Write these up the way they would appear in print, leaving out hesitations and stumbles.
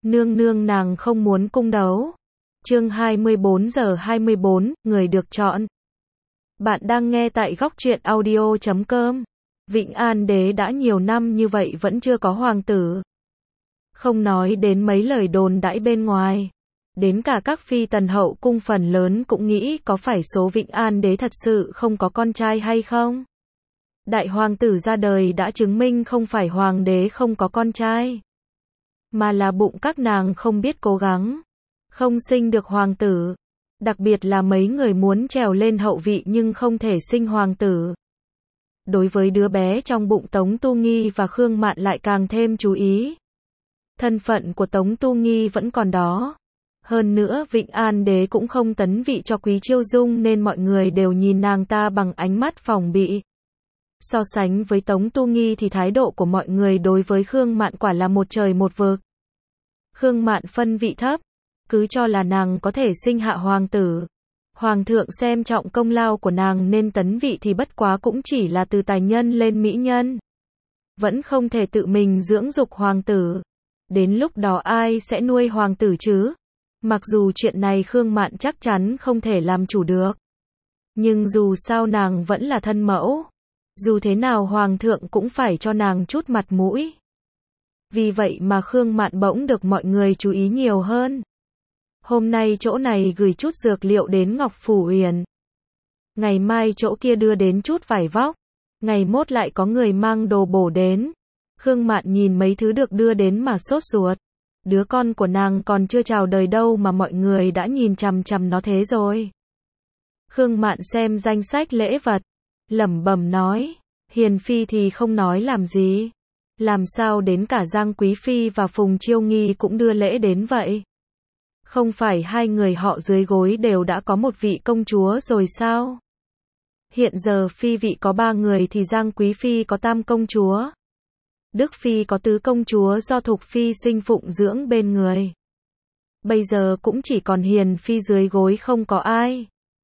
Nương nương nàng không muốn cung đấu. Chương 24:24, người được chọn. Bạn đang nghe tại góc truyện audio.com. Vĩnh An đế đã nhiều năm như vậy vẫn chưa có hoàng tử. Không nói đến mấy lời đồn đãi bên ngoài. Đến cả các phi tần hậu cung phần lớn cũng nghĩ có phải số Vĩnh An đế thật sự không có con trai hay không? Đại hoàng tử ra đời đã chứng minh không phải hoàng đế không có con trai, mà là bụng các nàng không biết cố gắng, không sinh được hoàng tử. Đặc biệt là mấy người muốn trèo lên hậu vị nhưng không thể sinh hoàng tử. Đối với đứa bé trong bụng Tống Tu Nghi và Khương Mạn lại càng thêm chú ý. Thân phận của Tống Tu Nghi vẫn còn đó. Hơn nữa Vĩnh An đế cũng không tấn vị cho Quý Chiêu Dung nên mọi người đều nhìn nàng ta bằng ánh mắt phòng bị. So sánh với Tống Tu Nghi thì thái độ của mọi người đối với Khương Mạn quả là một trời một vực. Khương Mạn phân vị thấp, cứ cho là nàng có thể sinh hạ hoàng tử. Hoàng thượng xem trọng công lao của nàng nên tấn vị thì bất quá cũng chỉ là từ tài nhân lên mỹ nhân. Vẫn không thể tự mình dưỡng dục hoàng tử. Đến lúc đó ai sẽ nuôi hoàng tử chứ? Mặc dù chuyện này Khương Mạn chắc chắn không thể làm chủ được. Nhưng dù sao nàng vẫn là thân mẫu. Dù thế nào hoàng thượng cũng phải cho nàng chút mặt mũi. Vì vậy mà Khương Mạn bỗng được mọi người chú ý nhiều hơn. Hôm nay chỗ này gửi chút dược liệu đến Ngọc Phủ Uyển. Ngày mai chỗ kia đưa đến chút vải vóc. Ngày mốt lại có người mang đồ bổ đến. Khương Mạn nhìn mấy thứ được đưa đến mà sốt ruột. Đứa con của nàng còn chưa chào đời đâu mà mọi người đã nhìn chằm chằm nó thế rồi. Khương Mạn xem danh sách lễ vật, lẩm bẩm nói, Hiền Phi thì không nói làm gì. Làm sao đến cả Giang Quý Phi và Phùng Chiêu Nghi cũng đưa lễ đến vậy? Không phải hai người họ dưới gối đều đã có một vị công chúa rồi sao? Hiện giờ Phi vị có 3 người thì Giang Quý Phi có tam công chúa. Đức Phi có tứ công chúa do Thục Phi sinh phụng dưỡng bên người. Bây giờ cũng chỉ còn Hiền Phi dưới gối không có ai.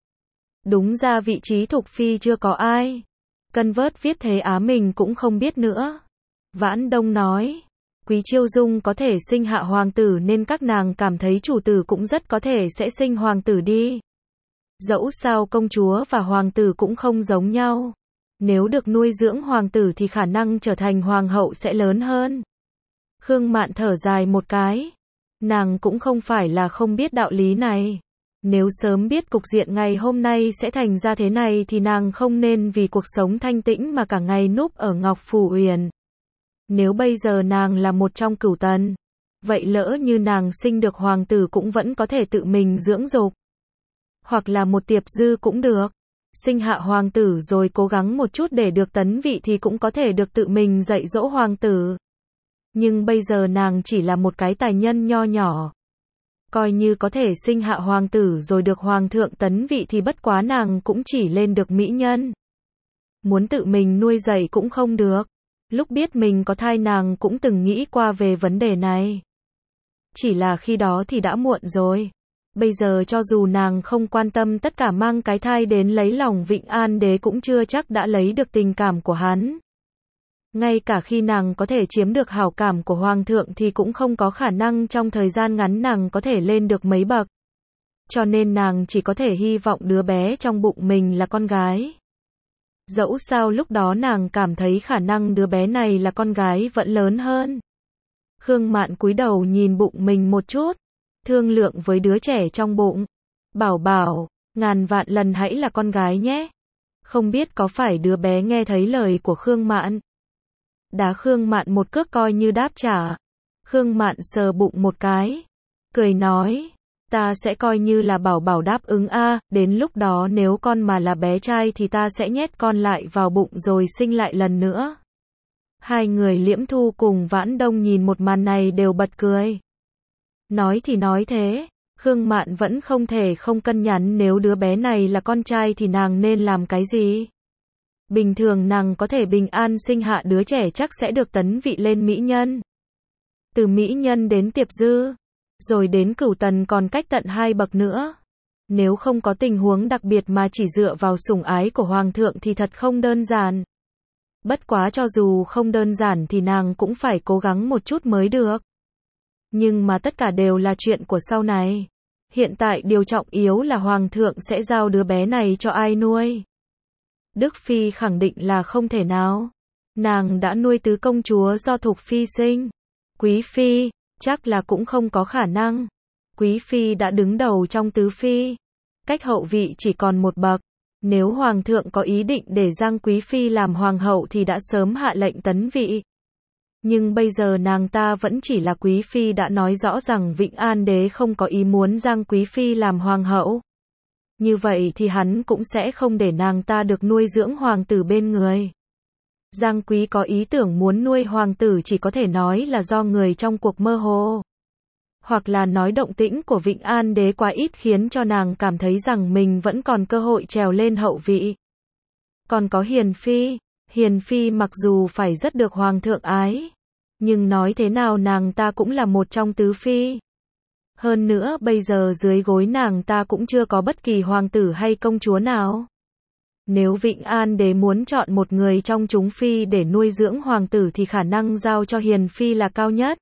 Đúng ra vị trí Thục Phi chưa có ai. Cân vớt viết thế á mình cũng không biết nữa. Vãn Đông nói, Quý Chiêu Dung có thể sinh hạ hoàng tử nên các nàng cảm thấy chủ tử cũng rất có thể sẽ sinh hoàng tử đi. Dẫu sao công chúa và hoàng tử cũng không giống nhau. Nếu được nuôi dưỡng hoàng tử thì khả năng trở thành hoàng hậu sẽ lớn hơn. Khương Mạn thở dài một cái. Nàng cũng không phải là không biết đạo lý này. Nếu sớm biết cục diện ngày hôm nay sẽ thành ra thế này thì nàng không nên vì cuộc sống thanh tĩnh mà cả ngày núp ở Ngọc Phủ Uyển. Nếu bây giờ nàng là một trong cửu tần, vậy lỡ như nàng sinh được hoàng tử cũng vẫn có thể tự mình dưỡng dục. Hoặc là một Tiệp Dư cũng được. Sinh hạ hoàng tử rồi cố gắng một chút để được tấn vị thì cũng có thể được tự mình dạy dỗ hoàng tử. Nhưng bây giờ nàng chỉ là một cái tài nhân nho nhỏ. Coi như có thể sinh hạ hoàng tử rồi được hoàng thượng tấn vị thì bất quá nàng cũng chỉ lên được mỹ nhân. Muốn tự mình nuôi dạy cũng không được. Lúc biết mình có thai nàng cũng từng nghĩ qua về vấn đề này. Chỉ là khi đó thì đã muộn rồi. Bây giờ cho dù nàng không quan tâm tất cả mang cái thai đến lấy lòng Vĩnh An đế cũng chưa chắc đã lấy được tình cảm của hắn. Ngay cả khi nàng có thể chiếm được hảo cảm của hoàng thượng thì cũng không có khả năng trong thời gian ngắn nàng có thể lên được mấy bậc. Cho nên nàng chỉ có thể hy vọng đứa bé trong bụng mình là con gái. Dẫu sao lúc đó nàng cảm thấy khả năng đứa bé này là con gái vẫn lớn hơn. Khương Mạn cúi đầu nhìn bụng mình một chút, thương lượng với đứa trẻ trong bụng. Bảo bảo, ngàn vạn lần hãy là con gái nhé. Không biết có phải đứa bé nghe thấy lời của Khương Mạn. Đá Khương Mạn một cước coi như đáp trả. Khương Mạn sờ bụng một cái, cười nói, ta sẽ coi như là bảo bảo đáp ứng a, đến lúc đó nếu con mà là bé trai thì ta sẽ nhét con lại vào bụng rồi sinh lại lần nữa. Hai người Liễm Thu cùng Vãn Đông nhìn một màn này đều bật cười. Nói thì nói thế, Khương Mạn vẫn không thể không cân nhắc nếu đứa bé này là con trai thì nàng nên làm cái gì. Bình thường nàng có thể bình an sinh hạ đứa trẻ chắc sẽ được tấn vị lên mỹ nhân. Từ mỹ nhân đến Tiệp Dư, rồi đến cửu tần còn cách tận 2 bậc nữa. Nếu không có tình huống đặc biệt mà chỉ dựa vào sủng ái của hoàng thượng thì thật không đơn giản. Bất quá cho dù không đơn giản thì nàng cũng phải cố gắng một chút mới được. Nhưng mà tất cả đều là chuyện của sau này. Hiện tại điều trọng yếu là hoàng thượng sẽ giao đứa bé này cho ai nuôi. Đức Phi khẳng định là không thể nào. Nàng đã nuôi tứ công chúa do Thục Phi sinh. Quý Phi, chắc là cũng không có khả năng. Quý Phi đã đứng đầu trong tứ Phi. Cách hậu vị chỉ còn một bậc. Nếu Hoàng thượng có ý định để Giang Quý Phi làm Hoàng hậu thì đã sớm hạ lệnh tấn vị. Nhưng bây giờ nàng ta vẫn chỉ là Quý Phi đã nói rõ rằng Vĩnh An Đế không có ý muốn Giang Quý Phi làm Hoàng hậu. Như vậy thì hắn cũng sẽ không để nàng ta được nuôi dưỡng hoàng tử bên người. Giang Quý có ý tưởng muốn nuôi hoàng tử chỉ có thể nói là do người trong cuộc mơ hồ. Hoặc là nói động tĩnh của Vĩnh An Đế quá ít khiến cho nàng cảm thấy rằng mình vẫn còn cơ hội trèo lên hậu vị. Còn có Hiền Phi mặc dù phải rất được hoàng thượng ái, nhưng nói thế nào nàng ta cũng là một trong tứ Phi. Hơn nữa bây giờ dưới gối nàng ta cũng chưa có bất kỳ hoàng tử hay công chúa nào. Nếu Vĩnh An Đế muốn chọn một người trong chúng Phi để nuôi dưỡng hoàng tử thì khả năng giao cho Hiền Phi là cao nhất.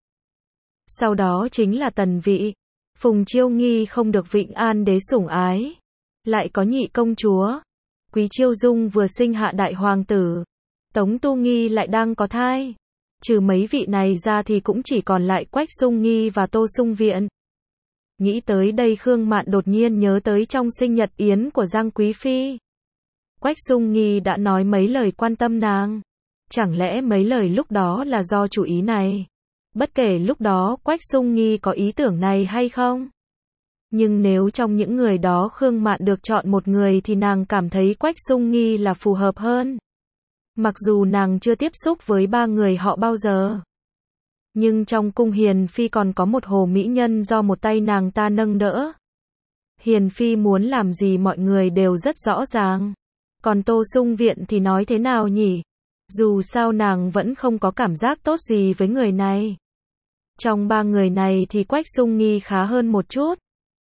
Sau đó chính là tần vị. Phùng Chiêu Nghi không được Vĩnh An Đế sủng ái. Lại có nhị công chúa. Quý Chiêu Dung vừa sinh hạ đại hoàng tử. Tống Tu Nghi lại đang có thai. Trừ mấy vị này ra thì cũng chỉ còn lại Quách Sung Nghi và Tô Sung Viện. Nghĩ tới đây Khương Mạn đột nhiên nhớ tới trong sinh nhật yến của Giang Quý Phi. Quách Sung Nghi đã nói mấy lời quan tâm nàng. Chẳng lẽ mấy lời lúc đó là do chủ ý này? Bất kể lúc đó Quách Sung Nghi có ý tưởng này hay không. Nhưng nếu trong những người đó Khương Mạn được chọn một người thì nàng cảm thấy Quách Sung Nghi là phù hợp hơn. Mặc dù nàng chưa tiếp xúc với ba người họ bao giờ. Nhưng trong cung Hiền Phi còn có một hồ mỹ nhân do một tay nàng ta nâng đỡ. Hiền Phi muốn làm gì mọi người đều rất rõ ràng. Còn Tô Sung Viện thì nói thế nào nhỉ? Dù sao nàng vẫn không có cảm giác tốt gì với người này. Trong ba người này thì Quách Sung Nghi khá hơn một chút.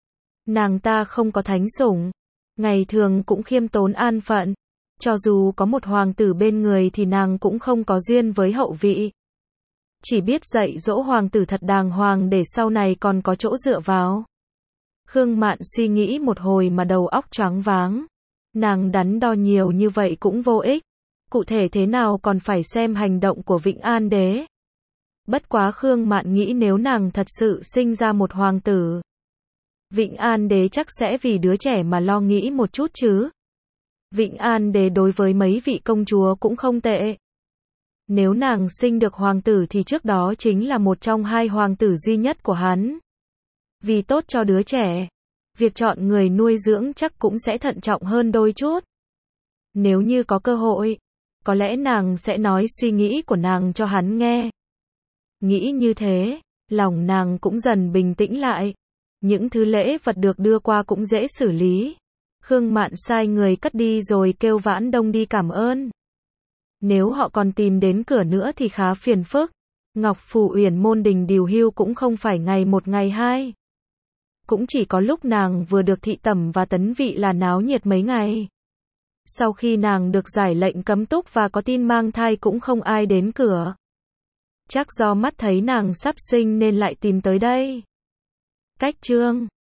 Nàng ta không có thánh sủng. Ngày thường cũng khiêm tốn an phận. Cho dù có một hoàng tử bên người thì nàng cũng không có duyên với hậu vị. Chỉ biết dạy dỗ hoàng tử thật đàng hoàng để sau này còn có chỗ dựa vào. Khương Mạn suy nghĩ một hồi mà đầu óc choáng váng. Nàng đắn đo nhiều như vậy cũng vô ích. Cụ thể thế nào còn phải xem hành động của Vĩnh An Đế. Bất quá Khương Mạn nghĩ nếu nàng thật sự sinh ra một hoàng tử, Vĩnh An Đế chắc sẽ vì đứa trẻ mà lo nghĩ một chút chứ. Vĩnh An Đế đối với mấy vị công chúa cũng không tệ. Nếu nàng sinh được hoàng tử thì trước đó chính là một trong hai hoàng tử duy nhất của hắn. Vì tốt cho đứa trẻ, việc chọn người nuôi dưỡng chắc cũng sẽ thận trọng hơn đôi chút. Nếu như có cơ hội, có lẽ nàng sẽ nói suy nghĩ của nàng cho hắn nghe. Nghĩ như thế, lòng nàng cũng dần bình tĩnh lại. Những thứ lễ vật được đưa qua cũng dễ xử lý. Khương Mạn sai người cất đi rồi kêu Vãn Đông đi cảm ơn. Nếu họ còn tìm đến cửa nữa thì khá phiền phức. Ngọc Phủ Uyển môn đình điều hưu cũng không phải ngày một ngày hai. Cũng chỉ có lúc nàng vừa được thị tẩm và tấn vị là náo nhiệt mấy ngày. Sau khi nàng được giải lệnh cấm túc và có tin mang thai cũng không ai đến cửa. Chắc do mắt thấy nàng sắp sinh nên lại tìm tới đây. Cách chương